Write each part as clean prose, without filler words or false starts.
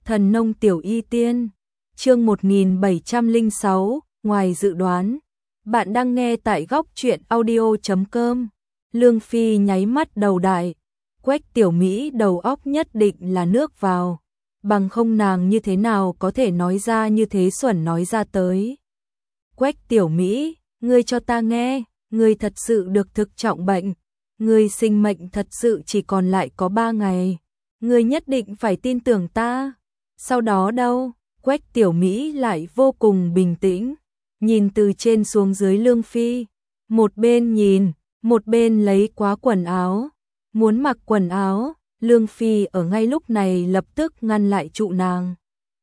Thần nông tiểu y tiên, chương 1706, ngoài dự đoán. Bạn đang nghe tại góc truyện audio.com. Lương Phi nháy mắt đầu đại, Quách Tiểu Mỹ đầu óc nhất định là nước vào, bằng không nàng như thế nào có thể nói ra như thế xuẩn nói ra tới. Quách Tiểu Mỹ, ngươi cho ta nghe, ngươi thật sự được thực trọng bệnh, ngươi sinh mệnh thật sự chỉ còn lại có 3 ngày, ngươi nhất định phải tin tưởng ta. Sau đó đâu? Quách Tiểu Mỹ lại vô cùng bình tĩnh, nhìn từ trên xuống dưới Lương Phi, một bên nhìn, một bên lấy quá quần áo, muốn mặc quần áo. Lương Phi ở ngay lúc này lập tức ngăn lại trụ nàng.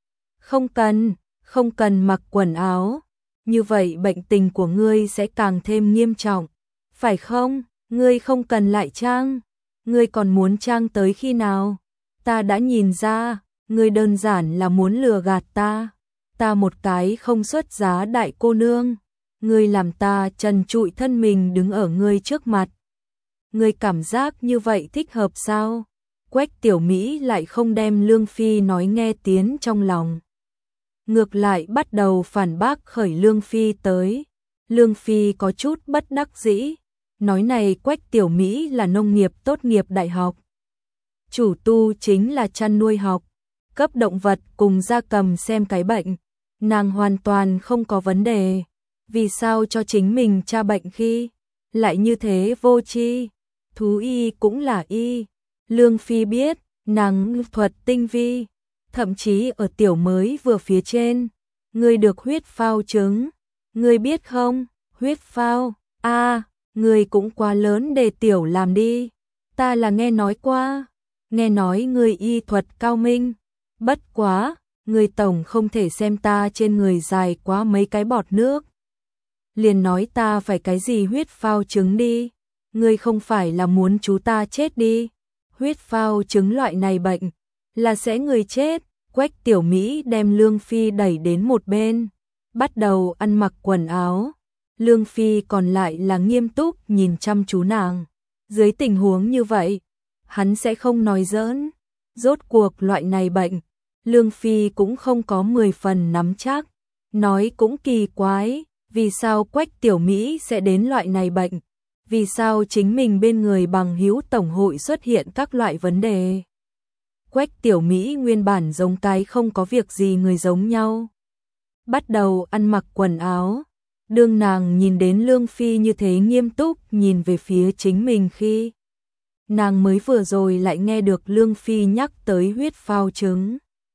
Không cần mặc quần áo, như vậy bệnh tình của ngươi sẽ càng thêm nghiêm trọng, phải không? Ngươi không cần lại trang, ngươi còn muốn trang tới khi nào? Ta đã nhìn ra, ngươi đơn giản là muốn lừa gạt ta. Ta một cái không xuất giá đại cô nương, ngươi làm ta trần trụi thân mình đứng ở ngươi trước mặt. Ngươi cảm giác như vậy thích hợp sao? Quách Tiểu Mỹ lại không đem Lương Phi nói nghe tiến trong lòng. Ngược lại bắt đầu phản bác khởi Lương Phi tới. Lương Phi có chút bất đắc dĩ, nói này Quách Tiểu Mỹ là nông nghiệp tốt nghiệp đại học. Chủ tu chính là chăn nuôi học, cấp động vật cùng gia cầm xem cái bệnh. Nàng hoàn toàn không có vấn đề, vì sao cho chính mình tra bệnh khi lại như thế vô tri? Thú y cũng là y. Lương Phi biết, nàng thuật tinh vi, thậm chí ở tiểu mới vừa phía trên. Ngươi được huyết phao chứng, ngươi biết không? Huyết phao, ngươi cũng quá lớn để tiểu làm đi. Ta là nghe nói qua, nghe nói ngươi y thuật cao minh. Bất quá, ngươi tổng không thể xem ta trên người dài quá mấy cái bọt nước liền nói ta phải cái gì huyết phao chứng đi. Ngươi không phải là muốn chú ta chết đi? Huyết phao chứng loại này bệnh là sẽ người chết. Quách Tiểu Mỹ đem Lương Phi đẩy đến một bên, bắt đầu ăn mặc quần áo. Lương Phi còn lại là nghiêm túc nhìn chăm chú nàng. Dưới tình huống như vậy, hắn sẽ không nói giỡn. Rốt cuộc loại này bệnh, Lương Phi cũng không có 10 phần nắm chắc. Nói cũng kỳ quái, vì sao Quách Tiểu Mỹ sẽ đến loại này bệnh? Vì sao chính mình bên người bằng hữu tổng hội xuất hiện các loại vấn đề? Quách Tiểu Mỹ nguyên bản giống cái không có việc gì người giống nhau. Bắt đầu ăn mặc quần áo. Đương nàng nhìn đến Lương Phi như thế nghiêm túc nhìn về phía chính mình khi nàng mới vừa rồi lại nghe được Lương Phi nhắc tới huyết phao chứng.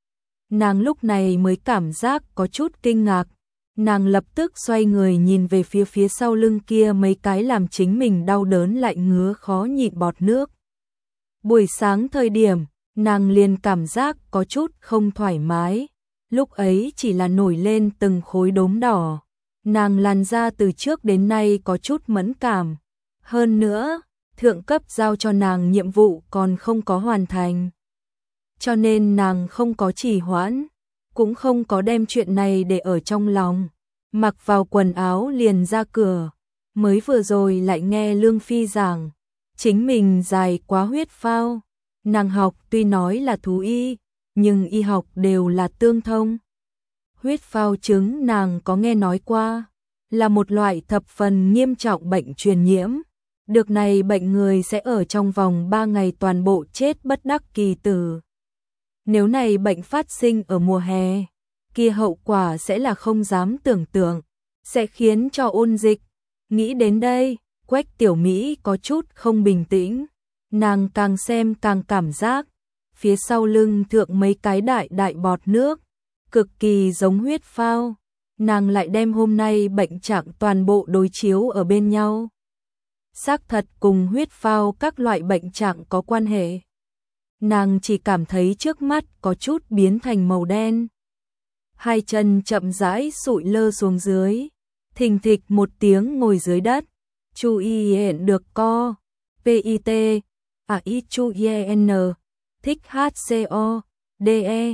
Nàng lúc này mới cảm giác có chút kinh ngạc. Nàng lập tức xoay người nhìn về phía sau lưng kia mấy cái làm chính mình đau đớn lại ngứa khó nhịn bọt nước. Buổi sáng thời điểm, nàng liền cảm giác có chút không thoải mái. Lúc ấy chỉ là nổi lên từng khối đốm đỏ. Nàng làn da từ trước đến nay có chút mẫn cảm. Hơn nữa, thượng cấp giao cho nàng nhiệm vụ còn không có hoàn thành. Cho nên nàng không có trì hoãn, cũng không có đem chuyện này để ở trong lòng. Mặc vào quần áo liền ra cửa. Mới vừa rồi lại nghe Lương Phi giảng, chính mình dài quá huyết phao. Nàng học tuy nói là thú y, nhưng y học đều là tương thông. Huyết phao chứng nàng có nghe nói qua, là một loại thập phần nghiêm trọng bệnh truyền nhiễm. Được này bệnh người sẽ ở trong vòng 3 ngày toàn bộ chết bất đắc kỳ tử. Nếu này bệnh phát sinh ở mùa hè, kia hậu quả sẽ là không dám tưởng tượng, sẽ khiến cho ôn dịch. Nghĩ đến đây, Quách Tiểu Mỹ có chút không bình tĩnh. Nàng càng xem càng cảm giác, phía sau lưng thượng mấy cái đại bọt nước, cực kỳ giống huyết phao. Nàng lại đem hôm nay bệnh trạng toàn bộ đối chiếu ở bên nhau. Xác thật cùng huyết phao các loại bệnh trạng có quan hệ. Nàng chỉ cảm thấy trước mắt có chút biến thành màu đen. Hai chân chậm rãi sụi lơ xuống dưới, thình thịch một tiếng ngồi dưới đất. Chu y hẹn được co, PIT, AI Chu IN, thích HCO, DE,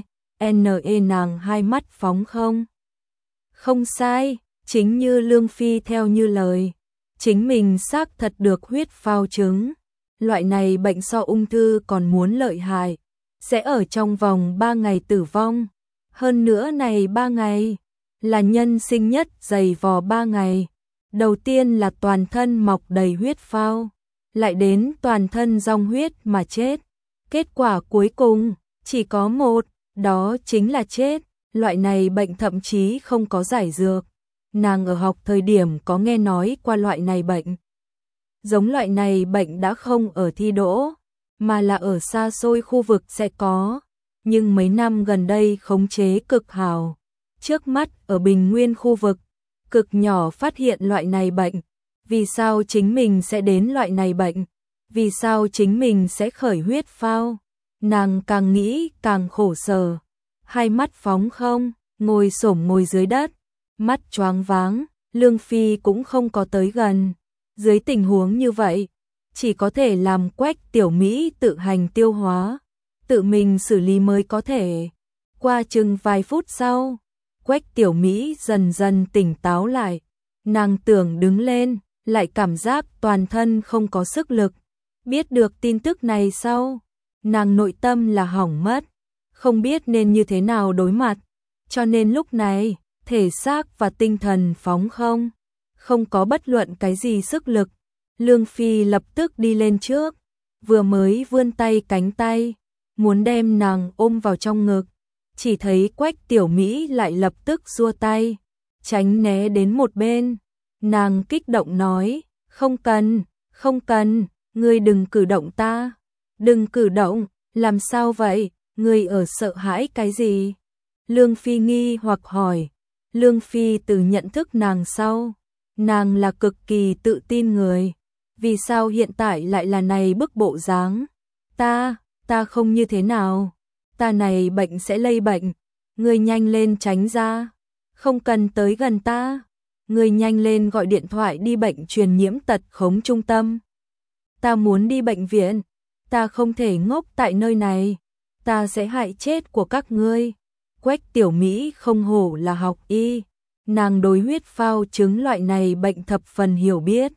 NE nàng hai mắt phóng không. Không sai, chính như Lương Phi theo như lời, chính mình xác thật được huyết phao chứng. Loại này bệnh so ung thư còn muốn lợi hại, sẽ ở trong vòng 3 ngày tử vong. Hơn nữa này 3 ngày là nhân sinh nhất dày vò 3 ngày. Đầu tiên là toàn thân mọc đầy huyết phao, lại đến toàn thân rong huyết mà chết. Kết quả cuối cùng chỉ có một, đó chính là chết. Loại này bệnh thậm chí không có giải dược. Nàng ở học thời điểm có nghe nói qua loại này bệnh. Giống loại này bệnh đã không ở thi đỗ, mà là ở xa xôi khu vực sẽ có. Nhưng mấy năm gần đây khống chế cực hào. Trước mắt ở Bình Nguyên khu vực, cực nhỏ phát hiện loại này bệnh. Vì sao chính mình sẽ đến loại này bệnh? Vì sao chính mình sẽ khởi huyết phao? Nàng càng nghĩ càng khổ sở. Hai mắt phóng không, ngồi xổm ngồi dưới đất, mắt choáng váng, Lương Phi cũng không có tới gần. Dưới tình huống như vậy, chỉ có thể làm Quách Tiểu Mỹ tự hành tiêu hóa, tự mình xử lý mới có thể. Qua chừng vài phút sau, Quách Tiểu Mỹ dần dần tỉnh táo lại. Nàng tưởng đứng lên, lại cảm giác toàn thân không có sức lực. Biết được tin tức này sau, nàng nội tâm là hỏng mất, không biết nên như thế nào đối mặt. Cho nên lúc này, thể xác và tinh thần phóng không có bất luận cái gì sức lực. Lương Phi lập tức đi lên trước, vừa mới vươn tay cánh tay, muốn đem nàng ôm vào trong ngực. Chỉ thấy Quách Tiểu Mỹ lại lập tức giơ tay, tránh né đến một bên. Nàng kích động nói, không cần, ngươi đừng cử động ta. Đừng cử động, làm sao vậy, ngươi ở sợ hãi cái gì? Lương Phi nghi hoặc hỏi. Lương Phi từ nhận thức nàng sau, nàng là cực kỳ tự tin người. Vì sao hiện tại lại là này bức bộ dáng? Ta không như thế nào. Ta này bệnh sẽ lây bệnh. Ngươi nhanh lên tránh ra. Không cần tới gần ta. Ngươi nhanh lên gọi điện thoại đi bệnh truyền nhiễm tật khống trung tâm. Ta muốn đi bệnh viện. Ta không thể ngốc tại nơi này. Ta sẽ hại chết của các ngươi. Quách Tiểu Mỹ không hổ là học y. Nàng đối huyết phao chứng loại này bệnh thập phần hiểu biết.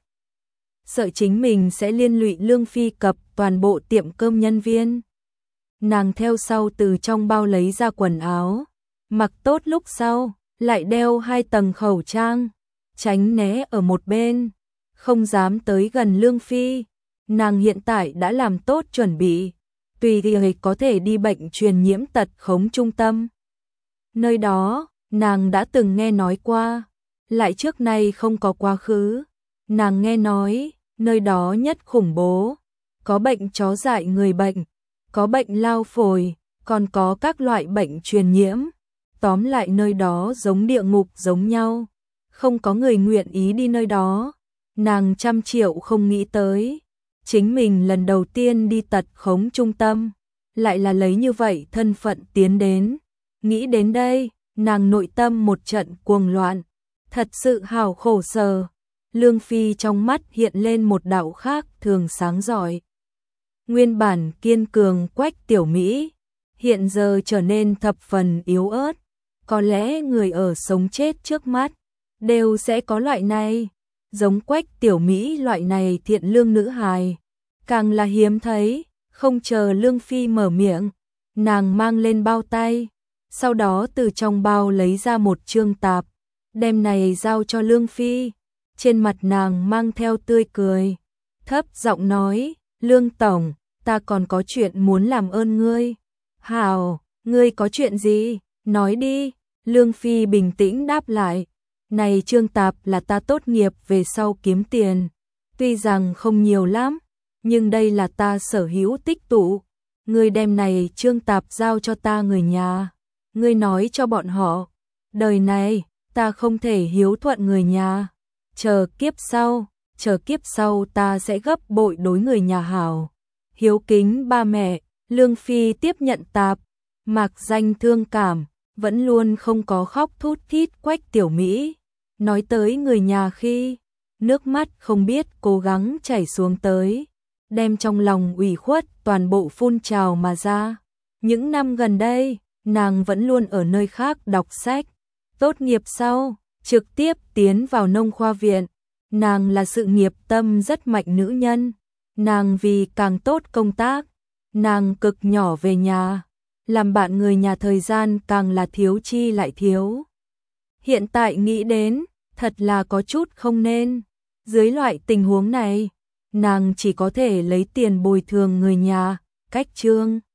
Sợ chính mình sẽ liên lụy Lương Phi cập toàn bộ tiệm cơm nhân viên. Nàng theo sau từ trong bao lấy ra quần áo, mặc tốt lúc sau, lại đeo 2 tầng khẩu trang, tránh né ở một bên, không dám tới gần Lương Phi. Nàng hiện tại đã làm tốt chuẩn bị, tùy thời có thể đi bệnh truyền nhiễm tật khống trung tâm. Nơi đó, nàng đã từng nghe nói qua, lại trước nay không có quá khứ. Nàng nghe nói, nơi đó nhất khủng bố, có bệnh chó dại người bệnh, có bệnh lao phổi, còn có các loại bệnh truyền nhiễm. Tóm lại nơi đó giống địa ngục giống nhau, không có người nguyện ý đi nơi đó. Nàng trăm triệu không nghĩ tới, chính mình lần đầu tiên đi tật khống trung tâm, lại là lấy như vậy thân phận tiến đến. Nghĩ đến đây, nàng nội tâm một trận cuồng loạn, thật sự hào khổ sở. Lương Phi trong mắt hiện lên một đạo khác thường sáng rọi. Nguyên bản kiên cường Quách Tiểu Mỹ, hiện giờ trở nên thập phần yếu ớt. Có lẽ người ở sống chết trước mắt, đều sẽ có loại này. Giống Quách Tiểu Mỹ loại này thiện lương nữ hài, càng là hiếm thấy. Không chờ Lương Phi mở miệng, nàng mang lên bao tay, sau đó từ trong bao lấy ra một trương tạp, đem này giao cho Lương Phi. Trên mặt nàng mang theo tươi cười, thấp giọng nói, Lương Tổng, ta còn có chuyện muốn làm ơn ngươi. Hảo, ngươi có chuyện gì? Nói đi. Lương Phi bình tĩnh đáp lại, này trương tạp là ta tốt nghiệp về sau kiếm tiền. Tuy rằng không nhiều lắm, nhưng đây là ta sở hữu tích tụ. Ngươi đem này trương tạp giao cho ta người nhà. Ngươi nói cho bọn họ, đời này, ta không thể hiếu thuận người nhà. Chờ kiếp sau ta sẽ gấp bội đối người nhà hảo. Hiếu kính ba mẹ. Lương Phi tiếp nhận tạp, mạc danh thương cảm, vẫn luôn không có khóc thút thít Quách Tiểu Mỹ. Nói tới người nhà khi, nước mắt không biết cố gắng chảy xuống tới, đem trong lòng ủy khuất toàn bộ phun trào mà ra. Những năm gần đây, nàng vẫn luôn ở nơi khác đọc sách. Tốt nghiệp sau, trực tiếp tiến vào nông khoa viện. Nàng là sự nghiệp tâm rất mạnh nữ nhân. Nàng vì càng tốt công tác, nàng cực nhỏ về nhà, làm bạn người nhà thời gian càng là thiếu chi lại thiếu. Hiện tại nghĩ đến, thật là có chút không nên. Dưới loại tình huống này, nàng chỉ có thể lấy tiền bồi thường người nhà, cách Trương